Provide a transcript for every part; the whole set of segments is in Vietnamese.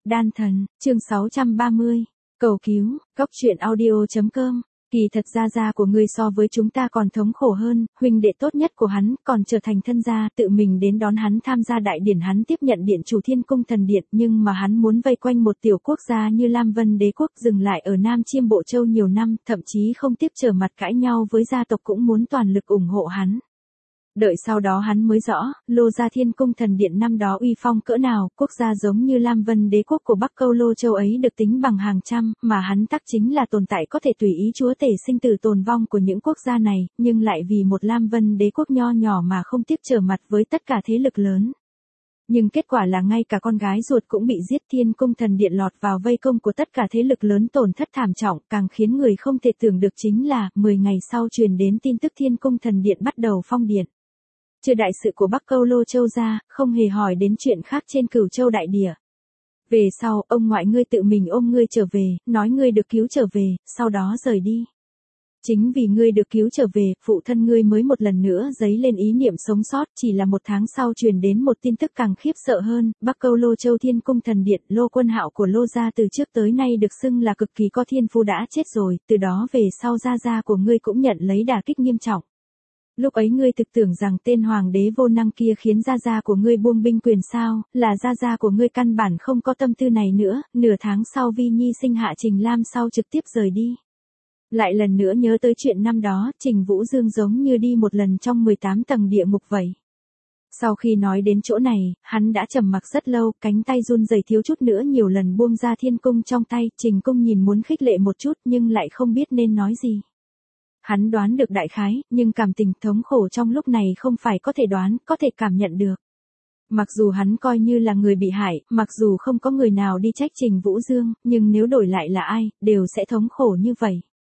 Đan thần, chương 630. Cầu cứu, góc truyện audio.com. Kỳ thật gia của ngươi so với chúng ta còn thống khổ hơn, huynh đệ tốt nhất của hắn còn trở thành thân gia, tự mình đến đón hắn tham gia đại điển, hắn tiếp nhận điện chủ Thiên Cung Thần Điện, nhưng mà hắn muốn vây quanh một tiểu quốc gia như Lam Vân Đế quốc dừng lại ở Nam Chiêm Bộ Châu nhiều năm, thậm chí không tiếp trở mặt cãi nhau với gia tộc cũng muốn toàn lực ủng hộ hắn. Đợi sau đó hắn mới rõ, Lô gia Thiên Cung Thần Điện năm đó uy phong cỡ nào, quốc gia giống như Lam Vân Đế quốc của Bắc Câu Lô Châu ấy được tính bằng hàng trăm, mà hắn tắc chính là tồn tại có thể tùy ý chúa tể sinh tử tồn vong của những quốc gia này, nhưng lại vì một Lam Vân Đế quốc nho nhỏ mà không tiếp trở mặt với tất cả thế lực lớn. Nhưng kết quả là ngay cả con gái ruột cũng bị giết, Thiên Cung Thần Điện lọt vào vây công của tất cả thế lực lớn, tổn thất thảm trọng, càng khiến người không thể tưởng được chính là, 10 ngày sau truyền đến tin tức Thiên Cung Thần Điện bắt đầu phong điện. Chưa đại sự của Bắc Câu Lô Châu ra, không hề hỏi đến chuyện khác trên Cửu Châu đại địa. Về sau, ông ngoại ngươi tự mình ôm ngươi trở về, nói ngươi được cứu trở về, sau đó rời đi. Chính vì ngươi được cứu trở về, phụ thân ngươi mới một lần nữa dấy lên ý niệm sống sót, chỉ là một tháng sau truyền đến một tin tức càng khiếp sợ hơn, Bắc Câu Lô Châu Thiên Cung Thần Điện, Lô Quân Hạo của Lô gia từ trước tới nay được xưng là cực kỳ có thiên phú đã chết rồi, từ đó về sau gia của ngươi cũng nhận lấy đả kích nghiêm trọng. Lúc ấy ngươi thực tưởng rằng tên hoàng đế vô năng kia khiến gia của ngươi buông binh quyền sao, là gia của ngươi căn bản không có tâm tư này nữa, nửa tháng sau Vi Nhi sinh hạ Trình Lam sau trực tiếp rời đi. Lại lần nữa nhớ tới chuyện năm đó, Trình Vũ Dương giống như đi một lần trong 18 tầng địa ngục vậy. Sau khi nói đến chỗ này, hắn đã trầm mặc rất lâu, cánh tay run rẩy thiếu chút nữa nhiều lần buông ra thiên cung trong tay, Trình Cung nhìn muốn khích lệ một chút nhưng lại không biết nên nói gì. Hắn đoán được đại khái, nhưng cảm tình thống khổ trong lúc này không phải có thể đoán, có thể cảm nhận được. Mặc dù hắn coi như là người bị hại, mặc dù không có người nào đi trách Trình Vũ Dương, nhưng nếu đổi lại là ai, đều sẽ thống khổ như vậy.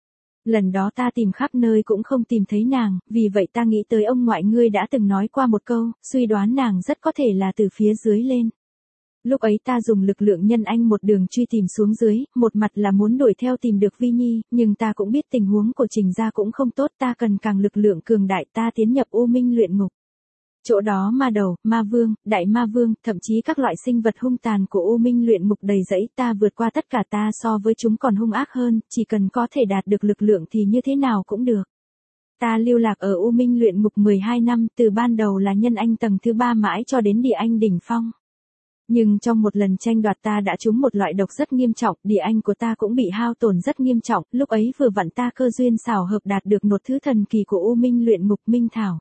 Lần đó ta tìm khắp nơi cũng không tìm thấy nàng, vì vậy ta nghĩ tới ông ngoại ngươi đã từng nói qua một câu, suy đoán nàng rất có thể là từ phía dưới lên. Lúc ấy ta dùng lực lượng nhân anh một đường truy tìm xuống dưới, một mặt là muốn đuổi theo tìm được Vi Nhi, nhưng ta cũng biết tình huống của Trình gia cũng không tốt, ta cần càng lực lượng cường đại, ta tiến nhập U Minh luyện ngục. Chỗ đó ma đầu, ma vương, đại ma vương, thậm chí các loại sinh vật hung tàn của U Minh luyện ngục đầy rẫy, ta vượt qua tất cả, ta so với chúng còn hung ác hơn, chỉ cần có thể đạt được lực lượng thì như thế nào cũng được. Ta lưu lạc ở U Minh luyện ngục 12 năm, từ ban đầu là nhân anh tầng thứ 3 mãi cho đến địa anh đỉnh phong. Nhưng trong một lần tranh đoạt ta đã trúng một loại độc rất nghiêm trọng, địa anh của ta cũng bị hao tổn rất nghiêm trọng, lúc ấy vừa vặn ta cơ duyên xảo hợp đạt được một thứ thần kỳ của U Minh luyện ngục Minh Thảo.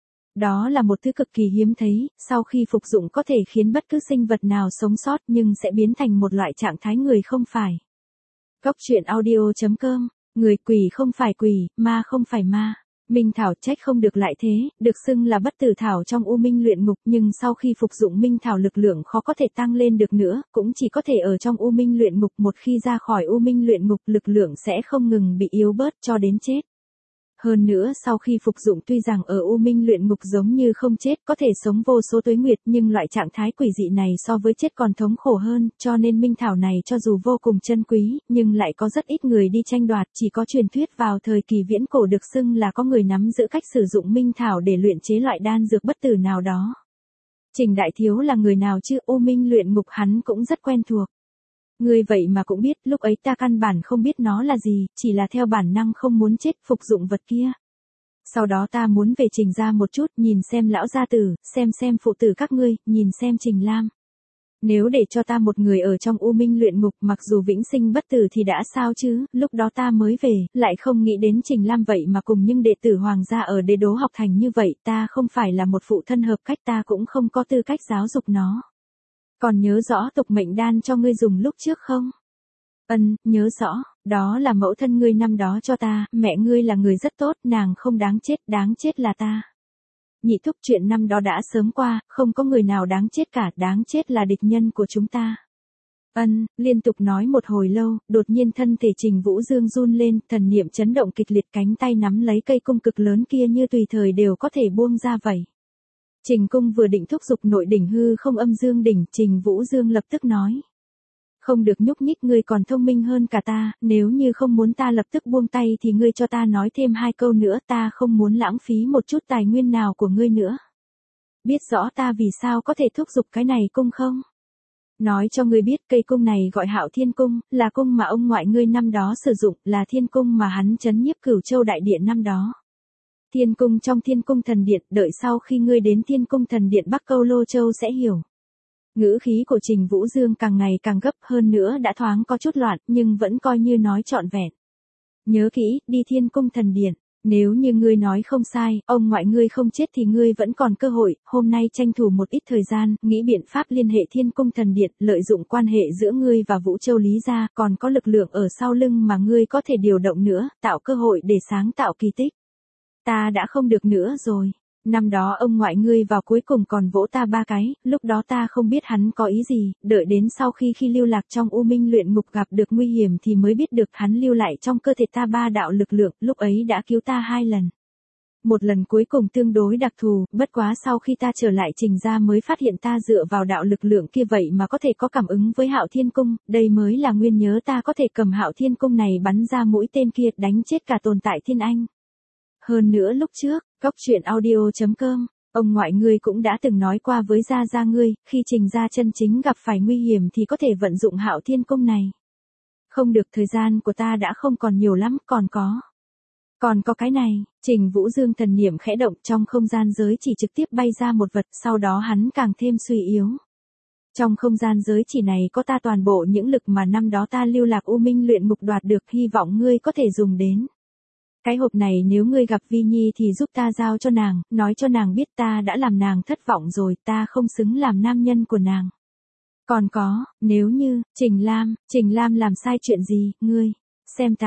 Đó là một thứ cực kỳ hiếm thấy, sau khi phục dụng có thể khiến bất cứ sinh vật nào sống sót nhưng sẽ biến thành một loại trạng thái người không phải. Góc truyện audio.com, người quỷ không phải quỷ, ma không phải ma. Minh Thảo trách không được lại thế, được xưng là bất tử thảo trong U Minh luyện ngục, nhưng sau khi phục dụng Minh Thảo lực lượng khó có thể tăng lên được nữa, cũng chỉ có thể ở trong U Minh luyện ngục, một khi ra khỏi U Minh luyện ngục lực lượng sẽ không ngừng bị yếu bớt cho đến chết. Hơn nữa sau khi phục dụng tuy rằng ở U Minh luyện ngục giống như không chết, có thể sống vô số tuế nguyệt, nhưng loại trạng thái quỷ dị này so với chết còn thống khổ hơn, cho nên Minh Thảo này cho dù vô cùng chân quý, nhưng lại có rất ít người đi tranh đoạt, chỉ có truyền thuyết vào thời kỳ viễn cổ được xưng là có người nắm giữ cách sử dụng Minh Thảo để luyện chế loại đan dược bất tử nào đó. Trình Đại Thiếu là người nào chứ, U Minh luyện ngục hắn cũng rất quen thuộc. Ngươi vậy mà cũng biết, lúc ấy ta căn bản không biết nó là gì, chỉ là theo bản năng không muốn chết, phục dụng vật kia. Sau đó ta muốn về Trình gia một chút, nhìn xem lão gia tử, xem phụ tử các ngươi, nhìn xem Trình Lam. Nếu để cho ta một người ở trong U Minh luyện ngục, mặc dù vĩnh sinh bất tử thì đã sao chứ, lúc đó ta mới về, lại không nghĩ đến Trình Lam vậy mà cùng những đệ tử hoàng gia ở Đế Đô học thành như vậy, ta không phải là một phụ thân hợp cách, ta cũng không có tư cách giáo dục nó. Còn nhớ rõ tục mệnh đan cho ngươi dùng lúc trước không? Nhớ rõ, đó là mẫu thân ngươi năm đó cho ta, mẹ ngươi là người rất tốt, nàng không đáng chết là ta. Nhị thúc, chuyện năm đó đã sớm qua, không có người nào đáng chết cả, đáng chết là địch nhân của chúng ta. Liên tục nói một hồi lâu, đột nhiên thân thể Trình Vũ Dương run lên, thần niệm chấn động kịch liệt, cánh tay nắm lấy cây cung cực lớn kia như tùy thời đều có thể buông ra vậy. Trình Cung vừa định thúc giục nội đỉnh hư không âm dương đỉnh, Trình Vũ Dương lập tức nói. Không được nhúc nhích, ngươi còn thông minh hơn cả ta, nếu như không muốn ta lập tức buông tay thì ngươi cho ta nói thêm 2 câu nữa, ta không muốn lãng phí một chút tài nguyên nào của ngươi nữa. Biết rõ ta vì sao có thể thúc giục cái này cung không? Nói cho ngươi biết cây cung này gọi Hạo Thiên Cung, là cung mà ông ngoại ngươi năm đó sử dụng, là thiên cung mà hắn trấn nhiếp Cửu Châu đại điện năm đó. Thiên cung trong Thiên cung thần điện, đợi sau khi ngươi đến Thiên cung thần điện Bắc Câu Lô Châu sẽ hiểu. Ngữ khí của Trình Vũ Dương càng ngày càng gấp, hơn nữa đã thoáng có chút loạn, nhưng vẫn coi như nói trọn vẹn. Nhớ kỹ, đi Thiên cung thần điện. Nếu như ngươi nói không sai, ông ngoại ngươi không chết thì ngươi vẫn còn cơ hội, hôm nay tranh thủ một ít thời gian, nghĩ biện pháp liên hệ Thiên cung thần điện, lợi dụng quan hệ giữa ngươi và Vũ Châu Lý gia, còn có lực lượng ở sau lưng mà ngươi có thể điều động nữa, tạo cơ hội để sáng tạo kỳ tích. Ta đã không được nữa rồi. Năm đó ông ngoại ngươi vào cuối cùng còn vỗ ta 3 cái, lúc đó ta không biết hắn có ý gì, đợi đến sau khi lưu lạc trong U Minh luyện ngục gặp được nguy hiểm thì mới biết được hắn lưu lại trong cơ thể ta 3 đạo lực lượng, lúc ấy đã cứu ta 2 lần. Một lần cuối cùng tương đối đặc thù, bất quá sau khi ta trở lại Trình gia mới phát hiện ta dựa vào đạo lực lượng kia vậy mà có thể có cảm ứng với Hạo Thiên Cung, đây mới là nguyên nhớ ta có thể cầm Hạo Thiên Cung này bắn ra mũi tên kia đánh chết cả tồn tại Thiên Anh. Hơn nữa lúc trước, Cóc Truyện Audio.com, ông ngoại ngươi cũng đã từng nói qua với gia ngươi, khi Trình gia chân chính gặp phải nguy hiểm thì có thể vận dụng Hạo Thiên Cung này. Không được, thời gian của ta đã không còn nhiều lắm, còn có cái này. Trình Vũ Dương thần niệm khẽ động, trong không gian giới chỉ trực tiếp bay ra một vật, sau đó hắn càng thêm suy yếu. Trong không gian giới chỉ này có ta toàn bộ những lực mà năm đó ta lưu lạc U Minh luyện ngục đoạt được, hy vọng ngươi có thể dùng đến. Cái hộp này nếu ngươi gặp Vi Nhi thì giúp ta giao cho nàng, nói cho nàng biết ta đã làm nàng thất vọng rồi, ta không xứng làm nam nhân của nàng. Còn có, nếu như, Trình Lam làm sai chuyện gì, ngươi, xem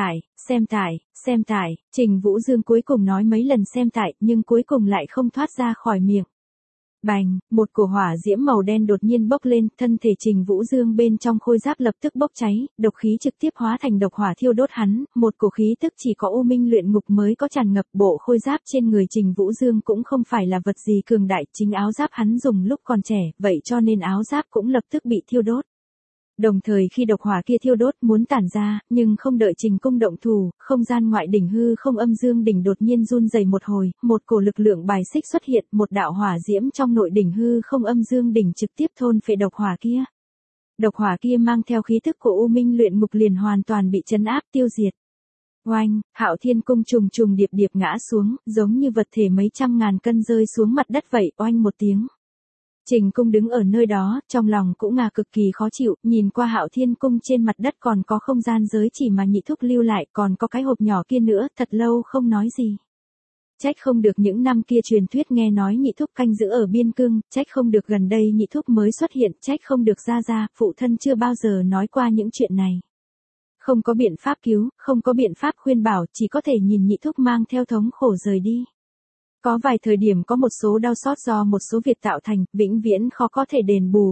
tải, Trình Vũ Dương cuối cùng nói mấy lần xem tải, nhưng cuối cùng lại không thoát ra khỏi miệng. Bành, một cổ hỏa diễm màu đen đột nhiên bốc lên, thân thể Trình Vũ Dương bên trong khôi giáp lập tức bốc cháy, độc khí trực tiếp hóa thành độc hỏa thiêu đốt hắn, một cổ khí tức chỉ có U Minh luyện ngục mới có tràn ngập, bộ khôi giáp trên người Trình Vũ Dương cũng không phải là vật gì cường đại, chính áo giáp hắn dùng lúc còn trẻ, vậy cho nên áo giáp cũng lập tức bị thiêu đốt. Đồng thời khi độc hỏa kia thiêu đốt muốn tản ra, nhưng không đợi Trình Cung động thủ, không gian ngoại đỉnh hư không âm dương đỉnh đột nhiên run rẩy một hồi, một cổ lực lượng bài xích xuất hiện, một đạo hỏa diễm trong nội đỉnh hư không âm dương đỉnh trực tiếp thôn phệ độc hỏa kia. Độc hỏa kia mang theo khí tức của U Minh luyện ngục liền hoàn toàn bị trấn áp tiêu diệt. Oanh, Hạo Thiên Cung trùng trùng điệp điệp ngã xuống, giống như vật thể mấy trăm ngàn cân rơi xuống mặt đất vậy, oanh một tiếng. Trình Cung đứng ở nơi đó, trong lòng cũng cực kỳ khó chịu, nhìn qua Hạo Thiên Cung trên mặt đất còn có không gian giới chỉ mà Nhị Thúc lưu lại, còn có cái hộp nhỏ kia nữa, thật lâu không nói gì. Trách không được những năm kia truyền thuyết nghe nói Nhị Thúc canh giữ ở biên cương, trách không được gần đây Nhị Thúc mới xuất hiện, trách không được gia, phụ thân chưa bao giờ nói qua những chuyện này. Không có biện pháp cứu, không có biện pháp khuyên bảo, chỉ có thể nhìn Nhị Thúc mang theo thống khổ rời đi. Có vài thời điểm có một số đau xót do một số việc tạo thành, vĩnh viễn khó có thể đền bù,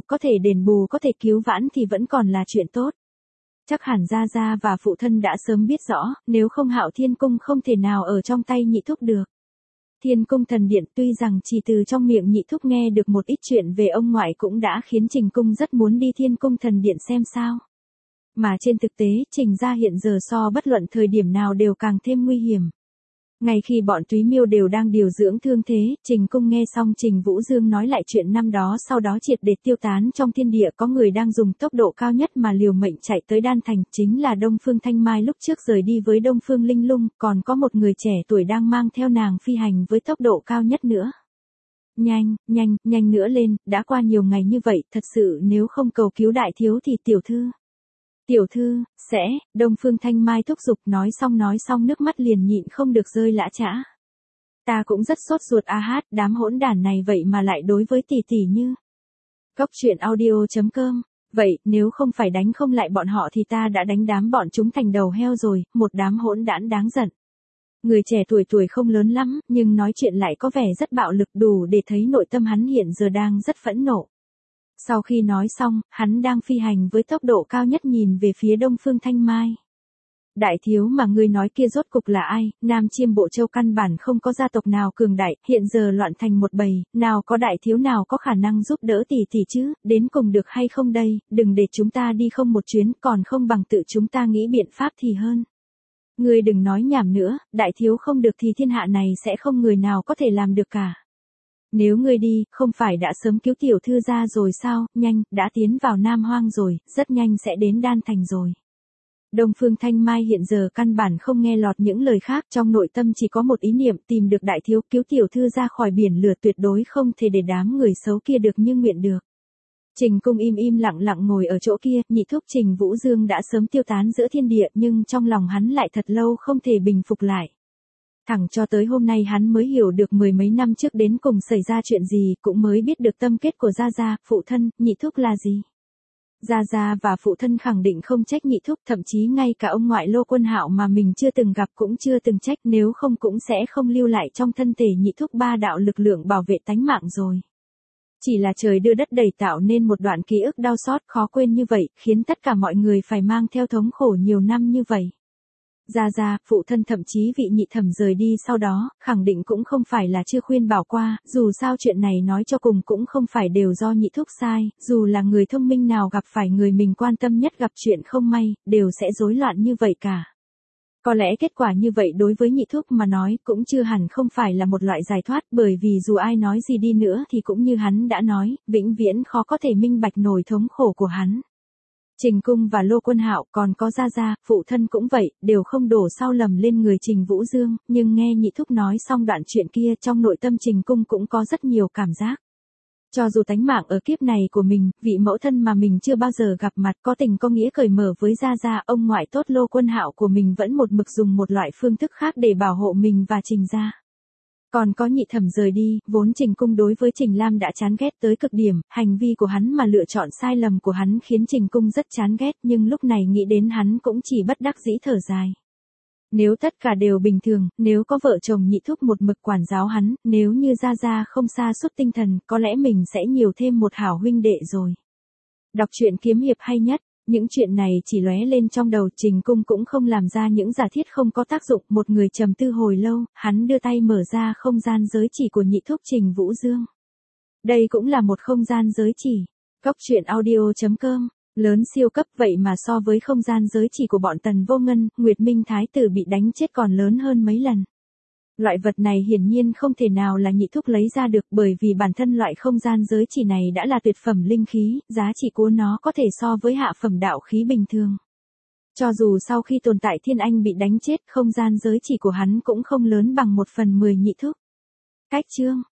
có thể cứu vãn thì vẫn còn là chuyện tốt. Chắc hẳn gia và phụ thân đã sớm biết rõ, nếu không Hạo Thiên Cung không thể nào ở trong tay Nhị Thúc được. Thiên Cung thần điện tuy rằng chỉ từ trong miệng Nhị Thúc nghe được một ít chuyện về ông ngoại cũng đã khiến Trình Cung rất muốn đi Thiên Cung thần điện xem sao. Mà trên thực tế, Trình gia hiện giờ so bất luận thời điểm nào đều càng thêm nguy hiểm. Ngay khi bọn Túy Miêu đều đang điều dưỡng thương thế, Trình Cung nghe xong Trình Vũ Dương nói lại chuyện năm đó, sau đó triệt để tiêu tán trong thiên địa, có người đang dùng tốc độ cao nhất mà liều mệnh chạy tới Đan Thành, chính là Đông Phương Thanh Mai lúc trước rời đi với Đông Phương Linh Lung, còn có một người trẻ tuổi đang mang theo nàng phi hành với tốc độ cao nhất nữa. Nhanh nữa lên, đã qua nhiều ngày như vậy, thật sự nếu không cầu cứu đại thiếu thì Tiểu thư, Đông Phương Thanh Mai thúc giục, nói xong nước mắt liền nhịn không được rơi lã chã. Ta cũng rất sốt ruột đám hỗn đản này vậy mà lại đối với tỷ như. Cóc Truyện Audio.com, vậy, nếu không phải đánh không lại bọn họ thì ta đã đánh đám bọn chúng thành đầu heo rồi, một đám hỗn đản đáng giận. Người trẻ tuổi không lớn lắm, nhưng nói chuyện lại có vẻ rất bạo lực, đủ để thấy nội tâm hắn hiện giờ đang rất phẫn nộ. Sau khi nói xong, hắn đang phi hành với tốc độ cao nhất nhìn về phía Đông Phương Thanh Mai. Đại thiếu mà ngươi nói kia rốt cục là ai? Nam Chiêm Bộ Châu căn bản không có gia tộc nào cường đại, hiện giờ loạn thành một bầy, nào có đại thiếu nào có khả năng giúp đỡ tỷ chứ, đến cùng được hay không đây, đừng để chúng ta đi không một chuyến, còn không bằng tự chúng ta nghĩ biện pháp thì hơn. Ngươi đừng nói nhảm nữa, đại thiếu không được thì thiên hạ này sẽ không người nào có thể làm được cả. Nếu ngươi đi, không phải đã sớm cứu tiểu thư ra rồi sao, nhanh, đã tiến vào Nam Hoang rồi, rất nhanh sẽ đến Đan Thành rồi. Đông Phương Thanh Mai hiện giờ căn bản không nghe lọt những lời khác, trong nội tâm chỉ có một ý niệm tìm được đại thiếu cứu tiểu thư ra khỏi biển lửa, tuyệt đối không thể để đám người xấu kia được như nguyện được. Trình Cung im im lặng lặng ngồi ở chỗ kia, nhị thúc Trình Vũ Dương đã sớm tiêu tán giữa thiên địa, nhưng trong lòng hắn lại thật lâu không thể bình phục lại. Thẳng cho tới hôm nay hắn mới hiểu được mười mấy năm trước đến cùng xảy ra chuyện gì, cũng mới biết được tâm kết của Gia Gia, phụ thân, nhị thúc là gì. Gia Gia và phụ thân khẳng định không trách nhị thúc, thậm chí ngay cả ông ngoại Lô Quân Hạo mà mình chưa từng gặp cũng chưa từng trách, nếu không cũng sẽ không lưu lại trong thân thể nhị thúc ba đạo lực lượng bảo vệ tánh mạng rồi. Chỉ là trời đưa đất đẩy tạo nên một đoạn ký ức đau xót khó quên như vậy, khiến tất cả mọi người phải mang theo thống khổ nhiều năm như vậy. Gia Gia, phụ thân thậm chí vị nhị thẩm rời đi sau đó, khẳng định cũng không phải là chưa khuyên bảo qua, dù sao chuyện này nói cho cùng cũng không phải đều do nhị thúc sai, dù là người thông minh nào gặp phải người mình quan tâm nhất gặp chuyện không may, đều sẽ rối loạn như vậy cả. Có lẽ kết quả như vậy đối với nhị thúc mà nói cũng chưa hẳn không phải là một loại giải thoát, bởi vì dù ai nói gì đi nữa thì cũng như hắn đã nói, vĩnh viễn khó có thể minh bạch nổi thống khổ của hắn. Trình Cung và Lô Quân Hạo còn có Gia Gia, phụ thân cũng vậy, đều không đổ sau lầm lên người Trình Vũ Dương, nhưng nghe nhị thúc nói xong đoạn chuyện kia trong nội tâm Trình Cung cũng có rất nhiều cảm giác. Cho dù tánh mạng ở kiếp này của mình, vị mẫu thân mà mình chưa bao giờ gặp mặt có tình có nghĩa cởi mở với Gia Gia, ông ngoại tốt Lô Quân Hạo của mình vẫn một mực dùng một loại phương thức khác để bảo hộ mình và Trình gia. Còn có nhị thẩm rời đi, vốn Trình Cung đối với Trình Lam đã chán ghét tới cực điểm, hành vi của hắn mà lựa chọn sai lầm của hắn khiến Trình Cung rất chán ghét, nhưng lúc này nghĩ đến hắn cũng chỉ bất đắc dĩ thở dài. Nếu tất cả đều bình thường, nếu có vợ chồng nhị thúc một mực quản giáo hắn, nếu như Gia Gia không sa sút tinh thần, có lẽ mình sẽ nhiều thêm một hảo huynh đệ rồi. Đọc truyện kiếm hiệp hay nhất. Những chuyện này chỉ lóe lên trong đầu, Trình Cung cũng không làm ra những giả thiết không có tác dụng, một người trầm tư hồi lâu, hắn đưa tay mở ra không gian giới chỉ của nhị thúc Trình Vũ Dương. Đây cũng là một không gian giới chỉ. Cóc truyện audio.com, lớn siêu cấp vậy mà so với không gian giới chỉ của bọn Tần Vô Ngân, Nguyệt Minh Thái tử bị đánh chết còn lớn hơn mấy lần. Loại vật này hiển nhiên không thể nào là nhị thúc lấy ra được, bởi vì bản thân loại không gian giới chỉ này đã là tuyệt phẩm linh khí, giá trị của nó có thể so với hạ phẩm đạo khí bình thường. Cho dù sau khi tồn tại Thiên Anh bị đánh chết, không gian giới chỉ của hắn cũng không lớn bằng 1/10 nhị thúc. Cách chương